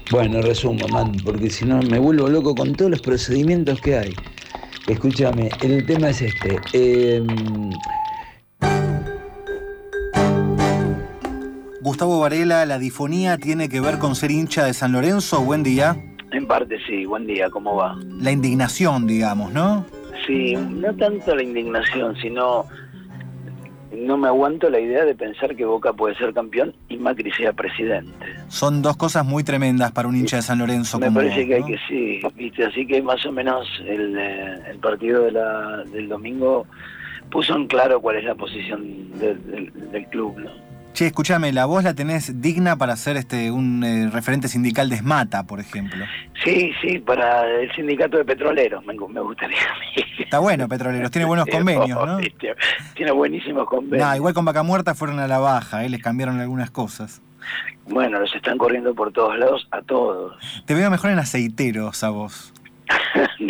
Bueno, resumo, man, porque si no me vuelvo loco con todos los procedimientos que hay. Escúchame, el tema es este. Gustavo Varela, ¿la difonía tiene que ver con ser hincha de San Lorenzo? Buen día. En parte sí, buen día, ¿cómo va? La indignación, digamos, ¿no? Sí, no tanto la indignación, sino no me aguanto la idea de pensar que Boca puede ser campeón y Macri sea presidente. Son dos cosas muy tremendas para un hincha de San Lorenzo Me como parece vos, que hay ¿no? que sí, ¿viste? Así que más o menos el partido del domingo puso en claro cuál es la posición del club, ¿no? Che, escúchame, la voz la tenés digna para ser un referente sindical de Esmata, por ejemplo. Sí, sí, para el sindicato de petroleros me gustaría a mí. Está bueno, Petroleros, tiene buenos convenios, ¿no? Tiene buenísimos convenios. Nah, igual con Vaca Muerta fueron a la baja, les cambiaron algunas cosas. Bueno, los están corriendo por todos lados a todos. Te veo mejor en aceiteros a vos. No.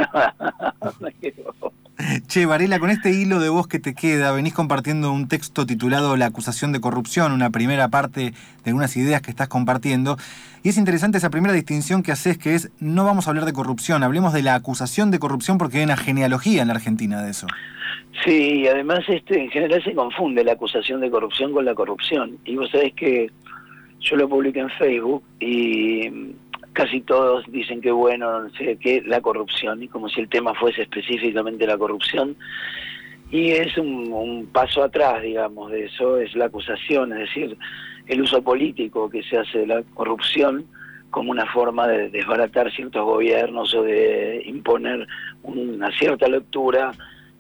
Che, Varela, con este hilo de voz que te queda, venís compartiendo un texto titulado La acusación de corrupción, una primera parte de algunas ideas que estás compartiendo. Y es interesante esa primera distinción que haces, que es, no vamos a hablar de corrupción, hablemos de la acusación de corrupción porque hay una genealogía en la Argentina de eso. Sí, y además en general se confunde la acusación de corrupción con la corrupción. Y vos sabés que yo lo publiqué en Facebook y casi todos dicen que bueno, no sé qué, la corrupción, y como si el tema fuese específicamente la corrupción. Y es un paso atrás, digamos, de eso, es la acusación, es decir, el uso político que se hace de la corrupción como una forma de desbaratar ciertos gobiernos o de imponer una cierta lectura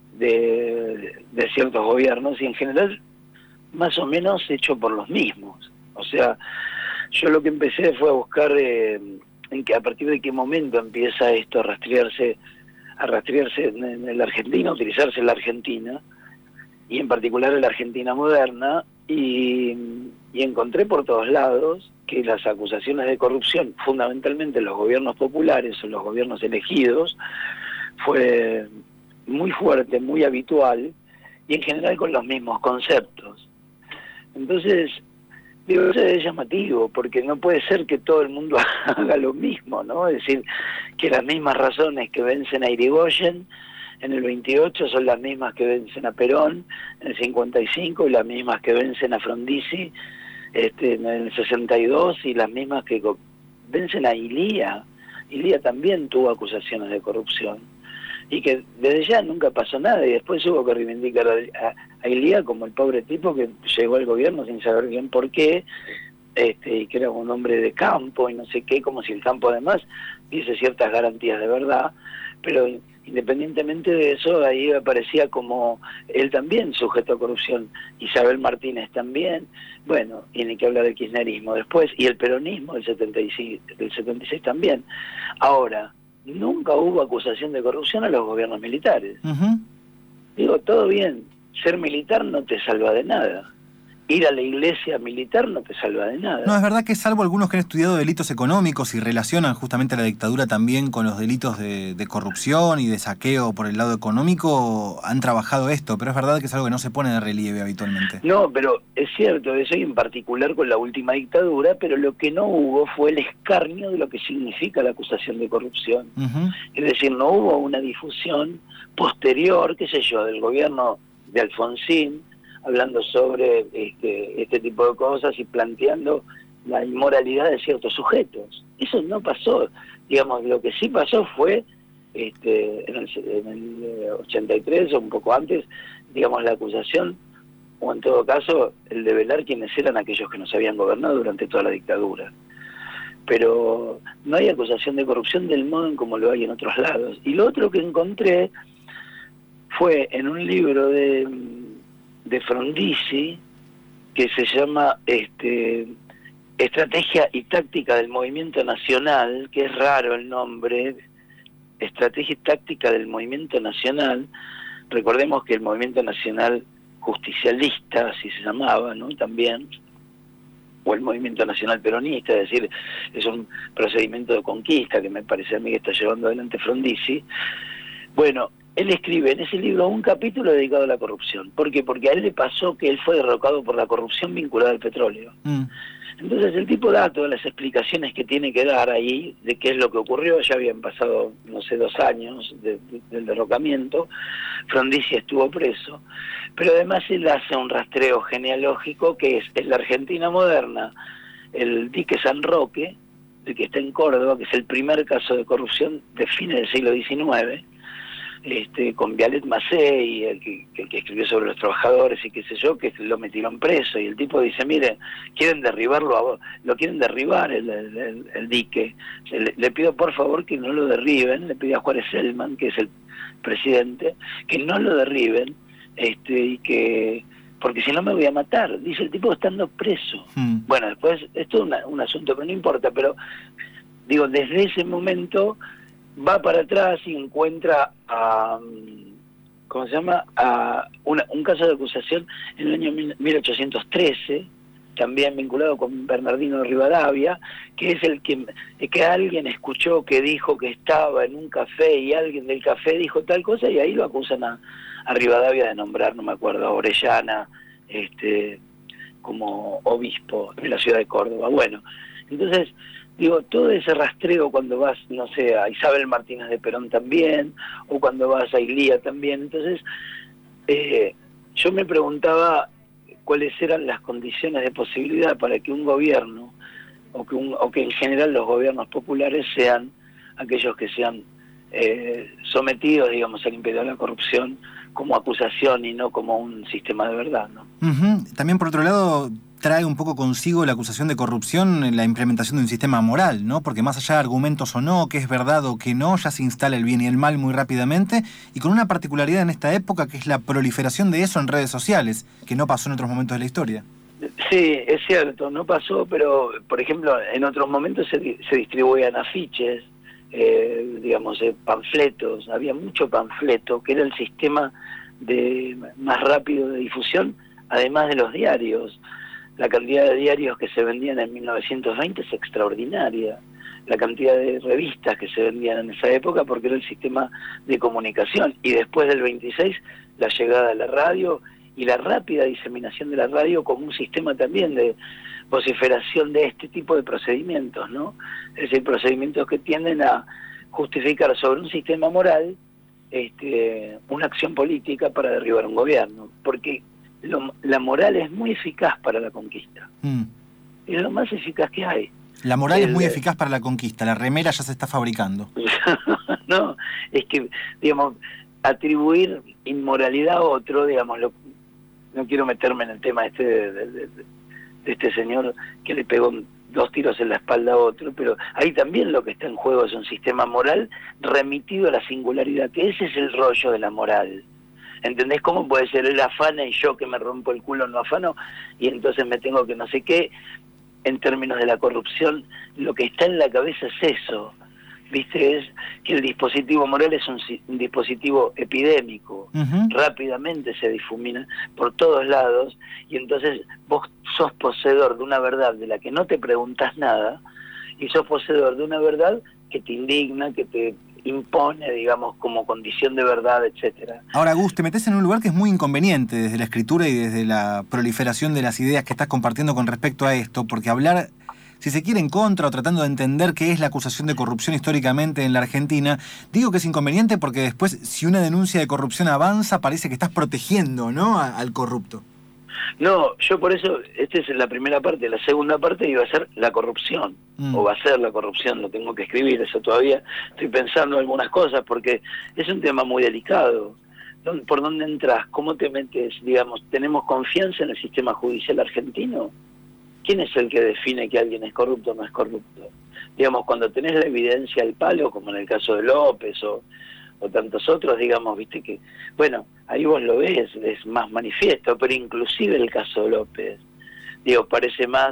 de ciertos gobiernos, y en general más o menos hecho por los mismos. O sea, yo lo que empecé fue a buscar en que a partir de qué momento empieza esto a rastrearse en la Argentina, a utilizarse en la Argentina, y en particular en la Argentina moderna, y encontré por todos lados que las acusaciones de corrupción, fundamentalmente en los gobiernos populares o los gobiernos elegidos, fue muy fuerte, muy habitual, y en general con los mismos conceptos. Entonces, digo, eso es llamativo, porque no puede ser que todo el mundo haga lo mismo, ¿no? Es decir, que las mismas razones que vencen a Irigoyen en el 28 son las mismas que vencen a Perón en el 55, y las mismas que vencen a Frondizi en el 62, y las mismas que vencen a Ilía. Ilía también tuvo acusaciones de corrupción, y que desde ya nunca pasó nada, y después hubo que reivindicar a Ilía como el pobre tipo que llegó al gobierno sin saber bien por qué, y que era un hombre de campo y no sé qué, como si el campo además dice ciertas garantías de verdad, pero independientemente de eso, ahí aparecía como él también sujeto a corrupción, Isabel Martínez también, bueno, y ni que hablar del kirchnerismo después, y el peronismo del 76 también. Ahora, nunca hubo acusación de corrupción a los gobiernos militares. Uh-huh. Digo, todo bien, ser militar no te salva de nada. Ir a la iglesia militar no te salva de nada. No, es verdad que salvo algunos que han estudiado delitos económicos y relacionan justamente la dictadura también con los delitos de corrupción y de saqueo por el lado económico, han trabajado esto, pero es verdad que es algo que no se pone de relieve habitualmente. No, pero es cierto, eso y en particular con la última dictadura, pero lo que no hubo fue el escarnio de lo que significa la acusación de corrupción. Uh-huh. Es decir, no hubo una difusión posterior, qué sé yo, del gobierno de Alfonsín, hablando sobre este tipo de cosas y planteando la inmoralidad de ciertos sujetos. Eso no pasó. Digamos, lo que sí pasó fue en el 83 o un poco antes, digamos, la acusación, o en todo caso el develar quiénes eran aquellos que nos habían gobernado durante toda la dictadura. Pero no hay acusación de corrupción del modo en como lo hay en otros lados. Y lo otro que encontré fue en un libro de Frondizi, que se llama Estrategia y Táctica del Movimiento Nacional, que es raro el nombre, Estrategia y Táctica del Movimiento Nacional. Recordemos que el Movimiento Nacional Justicialista, así se llamaba, ¿no? También, o el Movimiento Nacional Peronista, es decir, es un procedimiento de conquista que me parece a mí que está llevando adelante Frondizi. Bueno, él escribe en ese libro un capítulo dedicado a la corrupción. ¿Por qué? Porque a él le pasó que él fue derrocado por la corrupción vinculada al petróleo. Entonces el tipo da todas las explicaciones que tiene que dar ahí de qué es lo que ocurrió. Ya habían pasado, no sé, 2 años del derrocamiento. Frondizi estuvo preso. Pero además él hace un rastreo genealógico que es en la Argentina moderna, el dique San Roque, el que está en Córdoba, que es el primer caso de corrupción de fines del siglo XIX, con Vialet Macei, el que escribió sobre los trabajadores y qué sé yo, que lo metieron preso, y el tipo dice, mire, quieren derribarlo, lo quieren derribar el dique, le pido por favor que no lo derriben, le pido a Juárez Selman, que es el presidente, que no lo derriben, y que, porque si no me voy a matar, dice el tipo estando preso. Bueno, después, esto es un asunto que no importa, pero digo, desde ese momento va para atrás y encuentra a, ¿cómo se llama?, a un caso de acusación en el año 1813, también vinculado con Bernardino Rivadavia, que es el que alguien escuchó que dijo que estaba en un café y alguien del café dijo tal cosa, y ahí lo acusan a Rivadavia de nombrar, no me acuerdo, a Orellana, como obispo de la ciudad de Córdoba. Bueno, entonces, digo, todo ese rastreo cuando vas, no sé, a Isabel Martínez de Perón también, o cuando vas a Ilía también, entonces yo me preguntaba cuáles eran las condiciones de posibilidad para que un gobierno, o que en general los gobiernos populares sean aquellos que sean sometidos, digamos, al imperio de la corrupción como acusación y no como un sistema de verdad, ¿no? También, por otro lado, trae un poco consigo la acusación de corrupción en la implementación de un sistema moral, ¿no? Porque más allá de argumentos o no, que es verdad o que no, ya se instala el bien y el mal muy rápidamente, y con una particularidad en esta época que es la proliferación de eso en redes sociales, que no pasó en otros momentos de la historia. Sí, es cierto, no pasó, pero, por ejemplo, en otros momentos se distribuían afiches, digamos, panfletos, había mucho panfleto, que era el sistema más rápido de difusión, además de los diarios. La cantidad de diarios que se vendían en 1920 es extraordinaria, la cantidad de revistas que se vendían en esa época, porque era el sistema de comunicación, y después del 26 la llegada de la radio y la rápida diseminación de la radio como un sistema también de vociferación de este tipo de procedimientos, ¿no? Es decir, procedimientos que tienden a justificar sobre un sistema moral una acción política para derribar un gobierno, porque la moral es muy eficaz para la conquista. Es lo más eficaz que hay. La moral es muy eficaz para la conquista, la remera ya se está fabricando. No, es que, digamos, atribuir inmoralidad a otro, digamos, no quiero meterme en el tema de este señor que le pegó 2 tiros en la espalda a otro, pero ahí también lo que está en juego es un sistema moral remitido a la singularidad, que ese es el rollo de la moral. ¿Entendés cómo puede ser él afana y yo que me rompo el culo no afano? Y entonces me tengo que no sé qué. En términos de la corrupción, lo que está en la cabeza es eso. ¿Viste? Es que el dispositivo moral es un dispositivo epidémico. Rápidamente se difumina por todos lados, y entonces vos sos poseedor de una verdad de la que no te preguntas nada, y sos poseedor de una verdad que te indigna, que te impone, digamos, como condición de verdad, etcétera. Ahora, Gus, te metés en un lugar que es muy inconveniente desde la escritura y desde la proliferación de las ideas que estás compartiendo con respecto a esto, porque hablar, si se quiere, en contra o tratando de entender qué es la acusación de corrupción históricamente en la Argentina, digo que es inconveniente porque después, si una denuncia de corrupción avanza, parece que estás protegiendo, ¿no?, al corrupto. No, yo por eso, esta es la primera parte. La segunda parte iba a ser la corrupción, o va a ser la corrupción, lo tengo que escribir, eso todavía estoy pensando algunas cosas, porque es un tema muy delicado. ¿Por dónde entras? ¿Cómo te metes? Digamos, ¿tenemos confianza en el sistema judicial argentino? ¿Quién es el que define que alguien es corrupto o no es corrupto? Digamos, cuando tenés la evidencia al palo, como en el caso de López o tantos otros, digamos, viste que, bueno, ahí vos lo ves, es más manifiesto, pero inclusive el caso de López, digo, parece más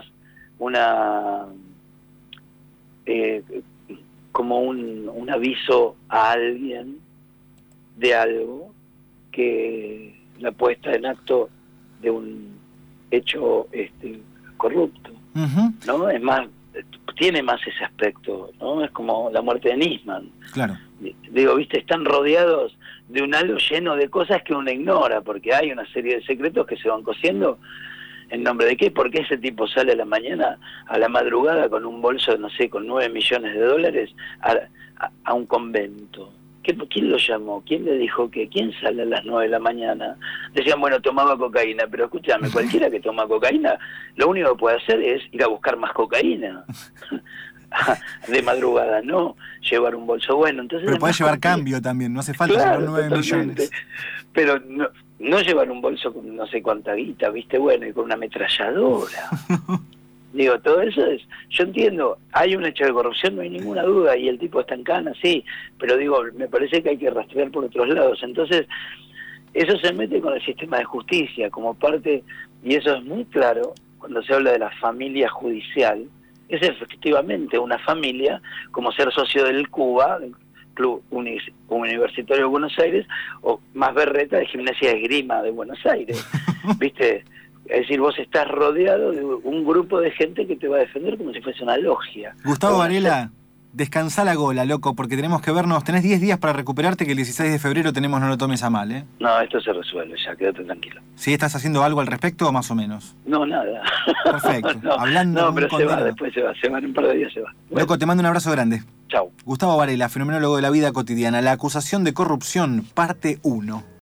como un aviso a alguien de algo que la puesta en acto de un hecho corrupto, ¿no? Es más, tiene más ese aspecto, ¿no? Es como la muerte de Nisman. Claro. Digo, viste, están rodeados de un halo lleno de cosas que uno ignora, porque hay una serie de secretos que se van cosiendo. ¿En nombre de qué? Porque ese tipo sale a la mañana, a la madrugada, con un bolso, no sé, con 9 millones de dólares a un convento. ¿Quién lo llamó? ¿Quién le dijo que? ¿Quién sale a las 9 de la mañana? Decían, bueno, tomaba cocaína, pero escúchame, cualquiera que toma cocaína, lo único que puede hacer es ir a buscar más cocaína. De madrugada, no llevar un bolso bueno. Entonces, pero podés llevar cambio también, no hace falta llevar 9 millones. Pero no llevar un bolso con no sé cuánta guita, ¿viste? Bueno, y con una ametralladora. Digo, todo eso es... Yo entiendo, hay un hecho de corrupción, no hay ninguna duda, y el tipo está en cana, sí, pero digo, me parece que hay que rastrear por otros lados. Entonces, eso se mete con el sistema de justicia como parte, y eso es muy claro cuando se habla de la familia judicial. Es efectivamente una familia, como ser socio del CUBA, del Club Universitario de Buenos Aires, o más berreta de Gimnasia de Esgrima de Buenos Aires, ¿viste? Es decir, vos estás rodeado de un grupo de gente que te va a defender como si fuese una logia. Gustavo Varela, descansá la gola, loco, porque tenemos que vernos. Tenés 10 días para recuperarte, que el 16 de febrero tenemos No Lo Tomes a Mal, ¿eh? No, esto se resuelve ya, quédate tranquilo. ¿Sí estás haciendo algo al respecto o más o menos? No, nada. Perfecto. Hablando pero se va, después se va, en un par de días se va. Bueno. Loco, te mando un abrazo grande. Chau. Gustavo Varela, fenomenólogo de la vida cotidiana. La acusación de corrupción, parte 1.